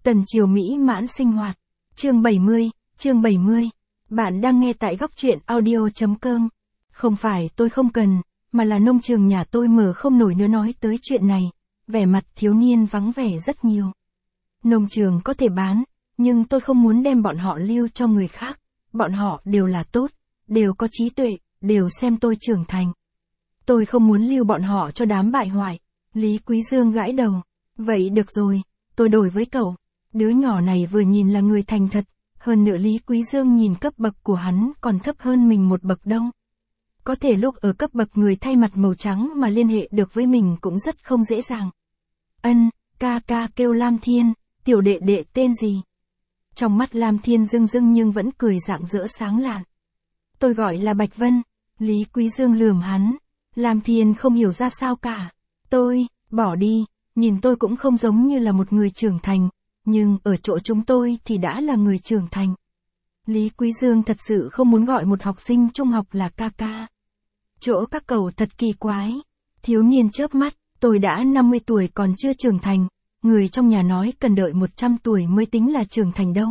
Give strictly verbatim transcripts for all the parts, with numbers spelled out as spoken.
Tần Triều mỹ mãn sinh hoạt. Chương bảy mươi, chương bảy mươi. Bạn đang nghe tại góc truyện audio chấm com. Không phải tôi không cần, mà là nông trường nhà tôi mở không nổi nữa. Nói tới chuyện này, vẻ mặt thiếu niên vắng vẻ rất nhiều. Nông trường có thể bán, nhưng tôi không muốn đem bọn họ lưu cho người khác. Bọn họ đều là tốt, đều có trí tuệ, đều xem tôi trưởng thành. Tôi không muốn lưu bọn họ cho đám bại hoại. Lý Quý Dương gãi đầu. Vậy được rồi, tôi đổi với cậu. Đứa nhỏ này vừa nhìn là người thành thật, hơn nữa Lý Quý Dương nhìn cấp bậc của hắn còn thấp hơn mình một bậc đâu. Có thể lúc ở cấp bậc người thay mặt màu trắng mà liên hệ được với mình cũng rất không dễ dàng. Ân, ca ca kêu Lam Thiên, tiểu đệ đệ tên gì? Trong mắt Lam Thiên rưng rưng nhưng vẫn cười rạng rỡ sáng lạn. Tôi gọi là Bạch Vân. Lý Quý Dương lườm hắn. Lam Thiên không hiểu ra sao cả. Tôi, bỏ đi, nhìn tôi cũng không giống như là một người trưởng thành, nhưng ở chỗ chúng tôi thì đã là người trưởng thành. Lý Quý Dương thật sự không muốn gọi một học sinh trung học là ca ca. Chỗ các cậu thật kỳ quái. Thiếu niên chớp mắt, tôi đã năm mươi tuổi còn chưa trưởng thành, người trong nhà nói cần đợi một trăm tuổi mới tính là trưởng thành đâu.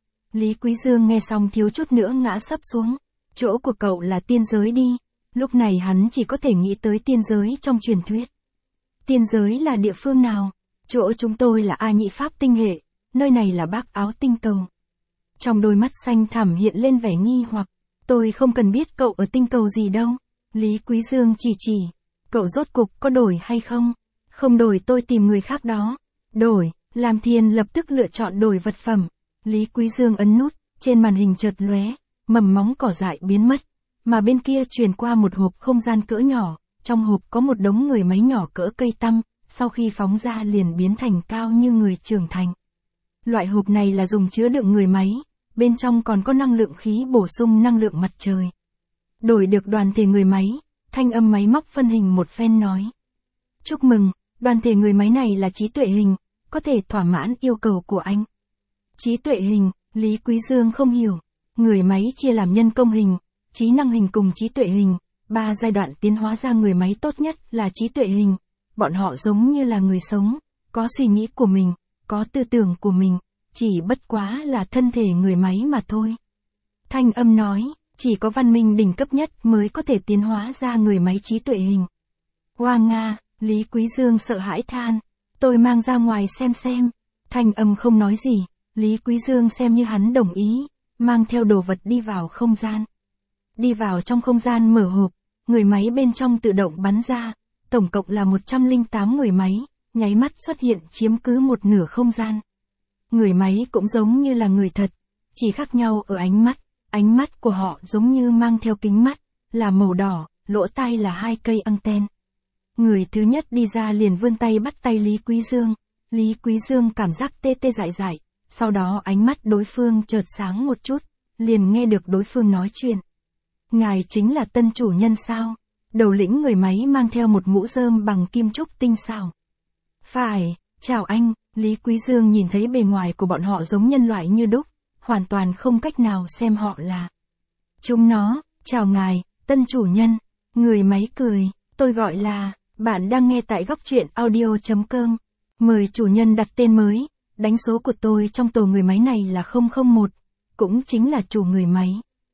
Lý Quý Dương nghe xong thiếu chút nữa ngã sấp xuống. Chỗ của cậu là tiên giới đi. Lúc này hắn chỉ có thể nghĩ tới tiên giới trong truyền thuyết. Tiên giới là địa phương nào? Chỗ chúng tôi là A Nhị Pháp tinh hệ, nơi này là Bác Áo tinh cầu. Trong đôi mắt xanh thẳm hiện lên vẻ nghi hoặc. Tôi không cần biết cậu ở tinh cầu gì đâu. Lý Quý Dương chỉ chỉ. Cậu rốt cục có đổi hay không? Không đổi tôi tìm người khác đó. Đổi, Lam Thiên lập tức lựa chọn đổi vật phẩm. Lý Quý Dương ấn nút, trên màn hình chợt lóe, mầm móng cỏ dại biến mất. Mà bên kia truyền qua một hộp không gian cỡ nhỏ, trong hộp có một đống người máy nhỏ cỡ cây tăm, sau khi phóng ra liền biến thành cao như người trưởng thành. Loại hộp này là dùng chứa đựng người máy, bên trong còn có năng lượng khí bổ sung năng lượng mặt trời. Đổi được đoàn thể người máy, thanh âm máy móc phân hình một phen nói. Chúc mừng, đoàn thể người máy này là trí tuệ hình, có thể thỏa mãn yêu cầu của anh. Trí tuệ hình, Lý Quý Dương không hiểu. Người máy chia làm nhân công hình, trí năng hình cùng trí tuệ hình. Ba giai đoạn tiến hóa ra người máy tốt nhất là trí tuệ hình. Bọn họ giống như là người sống, có suy nghĩ của mình, có tư tưởng của mình, chỉ bất quá là thân thể người máy mà thôi. Thanh âm nói, chỉ có văn minh đỉnh cấp nhất mới có thể tiến hóa ra người máy trí tuệ hình. Hoa Nga, Lý Quý Dương sợ hãi than, tôi mang ra ngoài xem xem. Thanh âm không nói gì, Lý Quý Dương xem như hắn đồng ý, mang theo đồ vật đi vào không gian. Đi vào trong không gian mở hộp, người máy bên trong tự động bắn ra, tổng cộng là một trăm lẻ tám người máy, nháy mắt xuất hiện chiếm cứ một nửa không gian. Người máy cũng giống như là người thật, chỉ khác nhau ở ánh mắt, ánh mắt của họ giống như mang theo kính mắt, là màu đỏ, lỗ tai là hai cây anten. Người thứ nhất đi ra liền vươn tay bắt tay Lý Quý Dương, Lý Quý Dương cảm giác tê tê dại dại, sau đó ánh mắt đối phương chợt sáng một chút, liền nghe được đối phương nói chuyện. Ngài chính là tân chủ nhân sao? Đầu lĩnh người máy mang theo một mũ rơm bằng kim trúc tinh xảo. Phải, chào anh. Lý Quý Dương nhìn thấy bề ngoài của bọn họ giống nhân loại như đúc, hoàn toàn không cách nào xem họ là chúng nó. Chào ngài, tân chủ nhân. Người máy cười, tôi gọi là, bạn đang nghe tại góc truyện audio chấm com. Mời chủ nhân đặt tên mới, đánh số của tôi trong tổ người máy này là không không một, cũng chính là chủ người máy.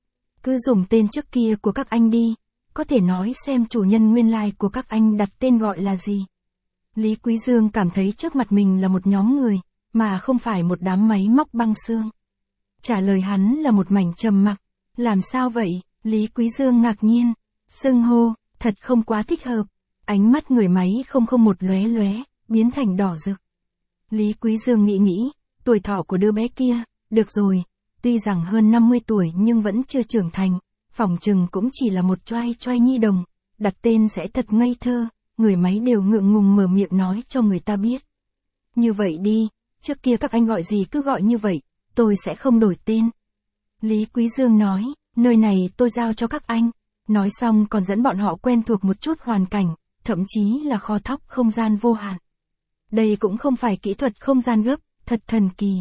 Cứ dùng tên trước kia của các anh đi, có thể nói xem chủ nhân nguyên lai của các anh đặt tên gọi là gì. Lý Quý Dương cảm thấy trước mặt mình là một nhóm người, mà không phải một đám máy móc băng xương. Trả lời hắn là một mảnh trầm mặc. Làm sao vậy? Lý Quý Dương ngạc nhiên. Xưng hô, thật không quá thích hợp. Ánh mắt người máy không không một lóe lóe, biến thành đỏ rực. Lý Quý Dương nghĩ nghĩ, tuổi thọ của đứa bé kia, được rồi, tuy rằng hơn năm mươi tuổi nhưng vẫn chưa trưởng thành, phỏng chừng cũng chỉ là một choai choai nhi đồng, đặt tên sẽ thật ngây thơ. Người máy đều ngượng ngùng mở miệng nói cho người ta biết. Như vậy đi, trước kia các anh gọi gì cứ gọi như vậy, tôi sẽ không đổi tên. Lý Quý Dương nói, nơi này tôi giao cho các anh. Nói xong còn dẫn bọn họ quen thuộc một chút hoàn cảnh, thậm chí là kho thóc không gian vô hạn. Đây cũng không phải kỹ thuật không gian gấp, thật thần kỳ.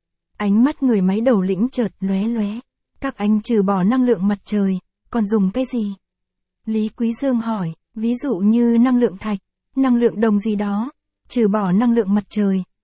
Ánh mắt người máy đầu lĩnh chợt lóe lóe. Các anh trừ bỏ năng lượng mặt trời, còn dùng cái gì? Lý Quý Dương hỏi. Ví dụ như năng lượng thạch, năng lượng đồng gì đó, trừ bỏ năng lượng mặt trời,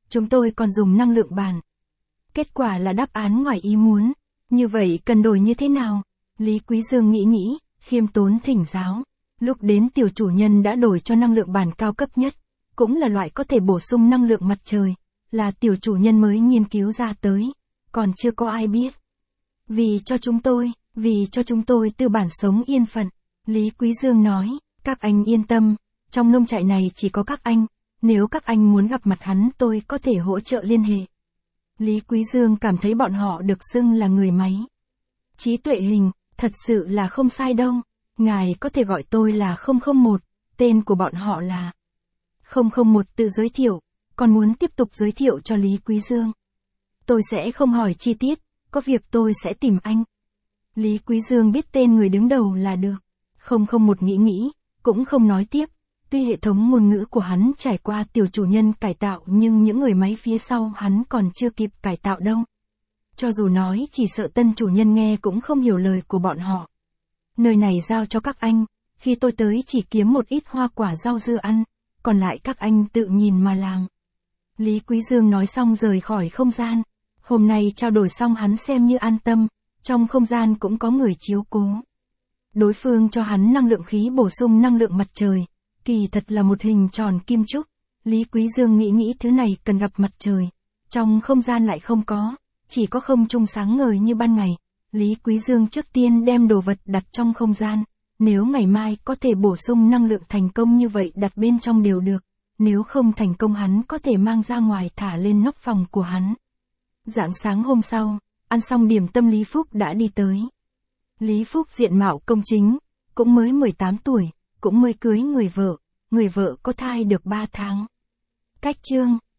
chúng tôi còn dùng năng lượng bàn. Kết quả là đáp án ngoài ý muốn. Như vậy cần đổi như thế nào? Lý Quý Dương nghĩ nghĩ, khiêm tốn thỉnh giáo. Lúc đến tiểu chủ nhân đã đổi cho năng lượng bàn cao cấp nhất, cũng là loại có thể bổ sung năng lượng mặt trời, là tiểu chủ nhân mới nghiên cứu ra tới, còn chưa có ai biết. Vì cho chúng tôi, vì cho chúng tôi tư bản sống yên phận, Lý Quý Dương nói, các anh yên tâm, trong nông trại này chỉ có các anh, nếu các anh muốn gặp mặt hắn tôi có thể hỗ trợ liên hệ. Lý Quý Dương cảm thấy bọn họ được xưng là người máy. Trí tuệ hình, thật sự là không sai đâu, ngài có thể gọi tôi là không không một, tên của bọn họ là không không một tự giới thiệu, còn muốn tiếp tục giới thiệu cho Lý Quý Dương. Tôi sẽ không hỏi chi tiết, có việc tôi sẽ tìm anh. Lý Quý Dương biết tên người đứng đầu là được. không không một nghĩ nghĩ, cũng không nói tiếp. Tuy hệ thống ngôn ngữ của hắn trải qua tiểu chủ nhân cải tạo nhưng những người máy phía sau hắn còn chưa kịp cải tạo đâu. Cho dù nói chỉ sợ tân chủ nhân nghe cũng không hiểu lời của bọn họ. Nơi này giao cho các anh, khi tôi tới chỉ kiếm một ít hoa quả rau dưa ăn, còn lại các anh tự nhìn mà làm. Lý Quý Dương nói xong rời khỏi không gian. Hôm nay trao đổi xong hắn xem như an tâm, trong không gian cũng có người chiếu cố. Đối phương cho hắn năng lượng khí bổ sung năng lượng mặt trời, kỳ thật là một hình tròn kim trúc. Lý Quý Dương nghĩ nghĩ thứ này cần gặp mặt trời, trong không gian lại không có, chỉ có không trung sáng ngời như ban ngày. Lý Quý Dương trước tiên đem đồ vật đặt trong không gian, nếu ngày mai có thể bổ sung năng lượng thành công như vậy đặt bên trong đều được, nếu không thành công hắn có thể mang ra ngoài thả lên nóc phòng của hắn. Rạng sáng hôm sau, ăn xong điểm tâm Lý Phúc đã đi tới. Lý Phúc diện mạo công chính, cũng mới mười tám tuổi, cũng mới cưới người vợ, người vợ có thai được ba tháng. Cách chương